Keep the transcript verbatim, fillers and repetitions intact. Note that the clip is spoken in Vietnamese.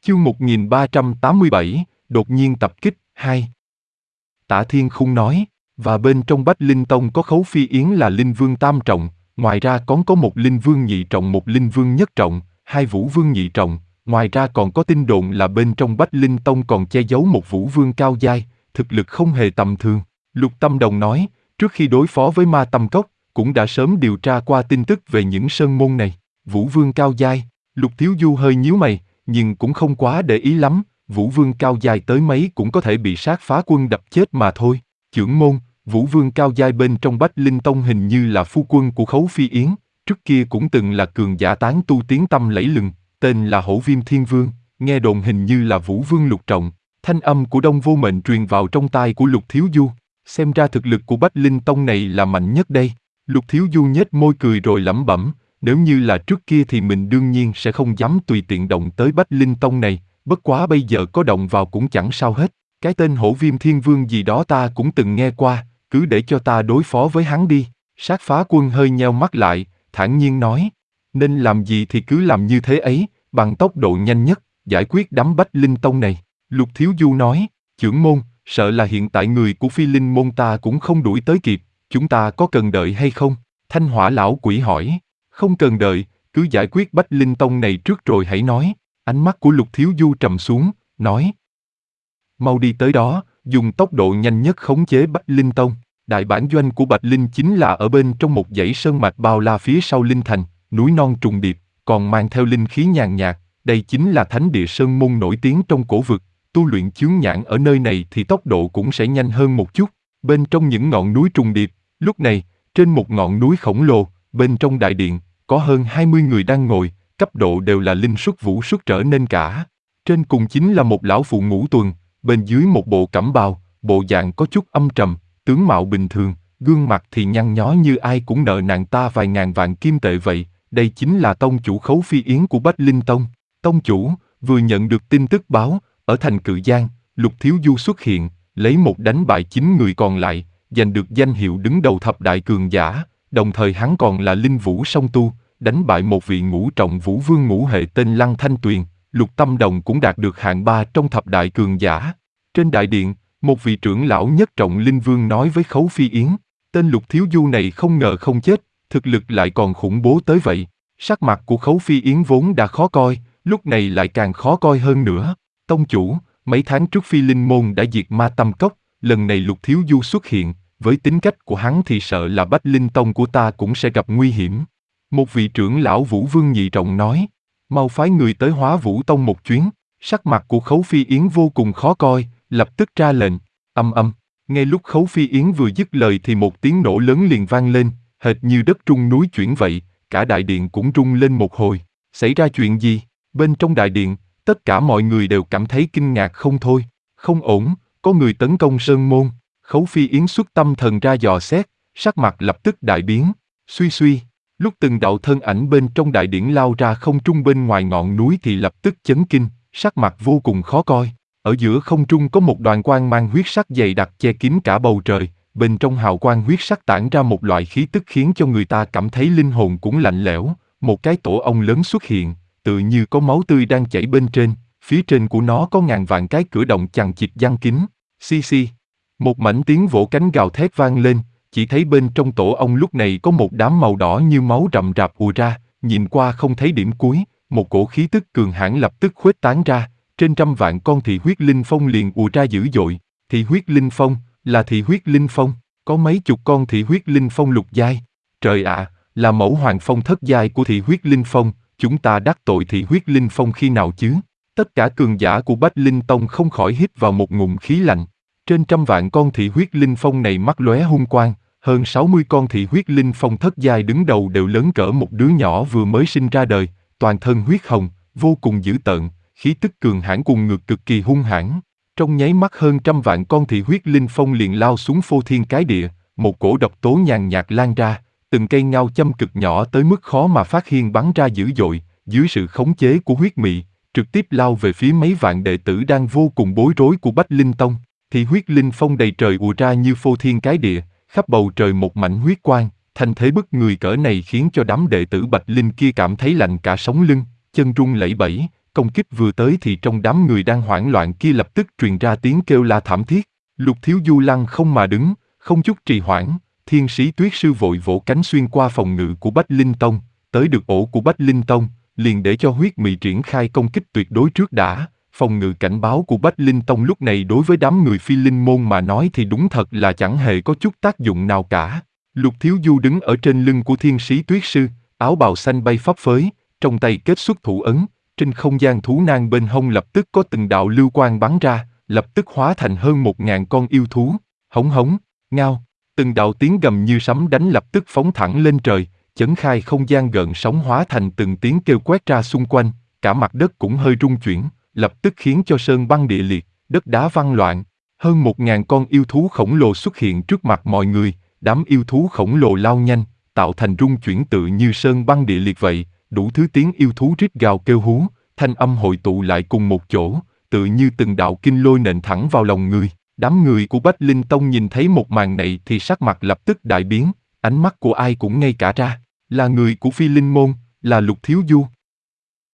Chương một nghìn ba trăm tám mươi bảy, đột nhiên tập kích, hai. Tạ Thiên Khung nói, và bên trong Bách Linh Tông có Khấu Phi Yến là Linh Vương tam trọng, ngoài ra còn có một Linh Vương nhị trọng, một Linh Vương nhất trọng, hai Vũ Vương nhị trọng, ngoài ra còn có tin đồn là bên trong Bách Linh Tông còn che giấu một Vũ Vương cao giai, thực lực không hề tầm thường. Lục Tâm Đồng nói, trước khi đối phó với Ma Tâm Cốc, cũng đã sớm điều tra qua tin tức về những sơn môn này. Vũ Vương cao giai, Lục Thiếu Du hơi nhíu mày, nhưng cũng không quá để ý lắm, Vũ Vương cao giai tới mấy cũng có thể bị sát phá quân đập chết mà thôi. Chưởng môn, Vũ Vương cao giai bên trong Bách Linh Tông hình như là phu quân của Khấu Phi Yến, trước kia cũng từng là cường giả tán tu tiếng tăm lẫy lừng, tên là Hổ Viêm Thiên Vương, nghe đồn hình như là Vũ Vương lục trọng. Thanh âm của Đông Vô Mệnh truyền vào trong tai của Lục Thiếu Du, xem ra thực lực của Bách Linh Tông này là mạnh nhất đây. Lục Thiếu Du nhếch môi cười rồi lẩm bẩm, nếu như là trước kia thì mình đương nhiên sẽ không dám tùy tiện động tới Bách Linh Tông này, bất quá bây giờ có động vào cũng chẳng sao hết. Cái tên Hổ Viêm Thiên Vương gì đó ta cũng từng nghe qua, cứ để cho ta đối phó với hắn đi. Sát phá quân hơi nheo mắt lại, thản nhiên nói, nên làm gì thì cứ làm như thế ấy, bằng tốc độ nhanh nhất, giải quyết đám Bách Linh Tông này. Lục Thiếu Du nói, chưởng môn, sợ là hiện tại người của Phi Linh môn ta cũng không đuổi tới kịp, chúng ta có cần đợi hay không? Thanh Hỏa lão quỷ hỏi, không cần đợi, cứ giải quyết Bách Linh Tông này trước rồi hãy nói. Ánh mắt của Lục Thiếu Du trầm xuống, nói, mau đi tới đó, dùng tốc độ nhanh nhất khống chế Bách Linh Tông. Đại bản doanh của Bạch Linh chính là ở bên trong một dãy sơn mạch bao la phía sau Linh Thành, núi non trùng điệp, còn mang theo linh khí nhàn nhạt. Đây chính là thánh địa sơn môn nổi tiếng trong cổ vực, tu luyện chướng nhãn ở nơi này thì tốc độ cũng sẽ nhanh hơn một chút. Bên trong những ngọn núi trùng điệp, lúc này, trên một ngọn núi khổng lồ, bên trong đại điện, có hơn hai mươi người đang ngồi, cấp độ đều là linh xuất vũ xuất trở nên cả. Trên cùng chính là một lão phụ ngũ tuần, bên dưới một bộ cẩm bào, bộ dạng có chút âm trầm, tướng mạo bình thường, gương mặt thì nhăn nhó như ai cũng nợ nàng ta vài ngàn vạn kim tệ vậy. Đây chính là tông chủ Khấu Phi Yến của Bách Linh Tông. Tông chủ, vừa nhận được tin tức báo, ở thành Cự Giang, Lục Thiếu Du xuất hiện, lấy một đánh bại chín người còn lại, giành được danh hiệu đứng đầu thập đại cường giả, đồng thời hắn còn là linh vũ song tu, đánh bại một vị ngũ trọng vũ vương ngũ hệ tên Lăng Thanh Tuyền. Lục Tâm Đồng cũng đạt được hạng ba trong thập đại cường giả. Trên đại điện, một vị trưởng lão nhất trọng linh vương nói với Khấu Phi Yến, tên Lục Thiếu Du này không ngờ không chết, thực lực lại còn khủng bố tới vậy. Sắc mặt của Khấu Phi Yến vốn đã khó coi, lúc này lại càng khó coi hơn nữa. Tông chủ, mấy tháng trước Phi Linh môn đã diệt Ma Tâm Cốc, lần này Lục Thiếu Du xuất hiện, với tính cách của hắn thì sợ là Bách Linh Tông của ta cũng sẽ gặp nguy hiểm. Một vị trưởng lão Vũ Vương nhị trọng nói, mau phái người tới Hóa Vũ Tông một chuyến. Sắc mặt của Khấu Phi Yến vô cùng khó coi, lập tức ra lệnh. Âm âm, ngay lúc Khấu Phi Yến vừa dứt lời thì một tiếng nổ lớn liền vang lên, hệt như đất rung núi chuyển vậy, cả đại điện cũng rung lên một hồi. Xảy ra chuyện gì? Bên trong đại điện, tất cả mọi người đều cảm thấy kinh ngạc không thôi. Không ổn, có người tấn công sơn môn. Khấu Phi Yến xuất tâm thần ra dò xét, sắc mặt lập tức đại biến. Suy suy, lúc từng đạo thân ảnh bên trong đại điển lao ra không trung bên ngoài ngọn núi thì lập tức chấn kinh, sắc mặt vô cùng khó coi. Ở giữa không trung có một đoàn quang mang huyết sắc dày đặc che kín cả bầu trời, bên trong hào quang huyết sắc tản ra một loại khí tức khiến cho người ta cảm thấy linh hồn cũng lạnh lẽo. Một cái tổ ong lớn xuất hiện, tự như có máu tươi đang chảy bên trên, phía trên của nó có ngàn vạn cái cửa động chằng chịt giăng kín. Xi xi, một mảnh tiếng vỗ cánh gào thét vang lên, chỉ thấy bên trong tổ ong lúc này có một đám màu đỏ như máu rậm rạp ùa ra, nhìn qua không thấy điểm cuối, một cổ khí tức cường hãn lập tức khuếch tán ra, trên trăm vạn con thị huyết linh phong liền ùa ra dữ dội. Thị huyết linh phong, là thị huyết linh phong, có mấy chục con thị huyết linh phong lục giai. Trời ạ, à, là mẫu hoàng phong thất giai của thị huyết linh phong, chúng ta đắc tội thị huyết linh phong khi nào chứ? Tất cả cường giả của Bách Linh Tông không khỏi hít vào một ngụm khí lạnh. Trên trăm vạn con thị huyết linh phong này mắt lóe hung quang, hơn sáu mươi con thị huyết linh phong thất giai đứng đầu đều lớn cỡ một đứa nhỏ vừa mới sinh ra đời, toàn thân huyết hồng, vô cùng dữ tợn, khí tức cường hãn cùng ngược cực kỳ hung hãn. Trong nháy mắt hơn trăm vạn con thị huyết linh phong liền lao xuống phô thiên cái địa, một cổ độc tố nhàn nhạt lan ra, từng cây ngao châm cực nhỏ tới mức khó mà phát hiện bắn ra dữ dội, dưới sự khống chế của huyết mị, trực tiếp lao về phía mấy vạn đệ tử đang vô cùng bối rối của Bách Linh Tông. Thị huyết linh phong đầy trời ùa ra như phô thiên cái địa, khắp bầu trời một mảnh huyết quang, thành thế bức người cỡ này khiến cho đám đệ tử Bạch Linh kia cảm thấy lạnh cả sống lưng, chân run lẩy bẩy, công kích vừa tới thì trong đám người đang hoảng loạn kia lập tức truyền ra tiếng kêu la thảm thiết. Lục Thiếu Du lăng không mà đứng, không chút trì hoãn, Thiên Sĩ Tuyết Sư vội vỗ cánh xuyên qua phòng ngự của Bách Linh Tông, tới được ổ của Bách Linh Tông, liền để cho huyết mị triển khai công kích tuyệt đối trước đã. Phòng ngự cảnh báo của Bách Linh Tông lúc này đối với đám người Phi Linh môn mà nói thì đúng thật là chẳng hề có chút tác dụng nào cả. Lục Thiếu Du đứng ở trên lưng của Thiên Sĩ Tuyết Sư, áo bào xanh bay phấp phới, trong tay kết xuất thủ ấn, trên không gian thú nang bên hông lập tức có từng đạo lưu quang bắn ra, lập tức hóa thành hơn một ngàn con yêu thú. Hống hống, ngao, từng đạo tiếng gầm như sấm đánh lập tức phóng thẳng lên trời, chấn khai không gian gợn sóng hóa thành từng tiếng kêu quét ra xung quanh, cả mặt đất cũng hơi rung chuyển, lập tức khiến cho sơn băng địa liệt, đất đá văng loạn. Hơn một ngàn con yêu thú khổng lồ xuất hiện trước mặt mọi người, đám yêu thú khổng lồ lao nhanh, tạo thành rung chuyển tự như sơn băng địa liệt vậy, đủ thứ tiếng yêu thú rít gào kêu hú, thanh âm hội tụ lại cùng một chỗ, tự như từng đạo kinh lôi nện thẳng vào lòng người. Đám người của Bách Linh Tông nhìn thấy một màn này thì sắc mặt lập tức đại biến, ánh mắt của ai cũng ngây cả ra, là người của Phi Linh Môn, là Lục Thiếu Du.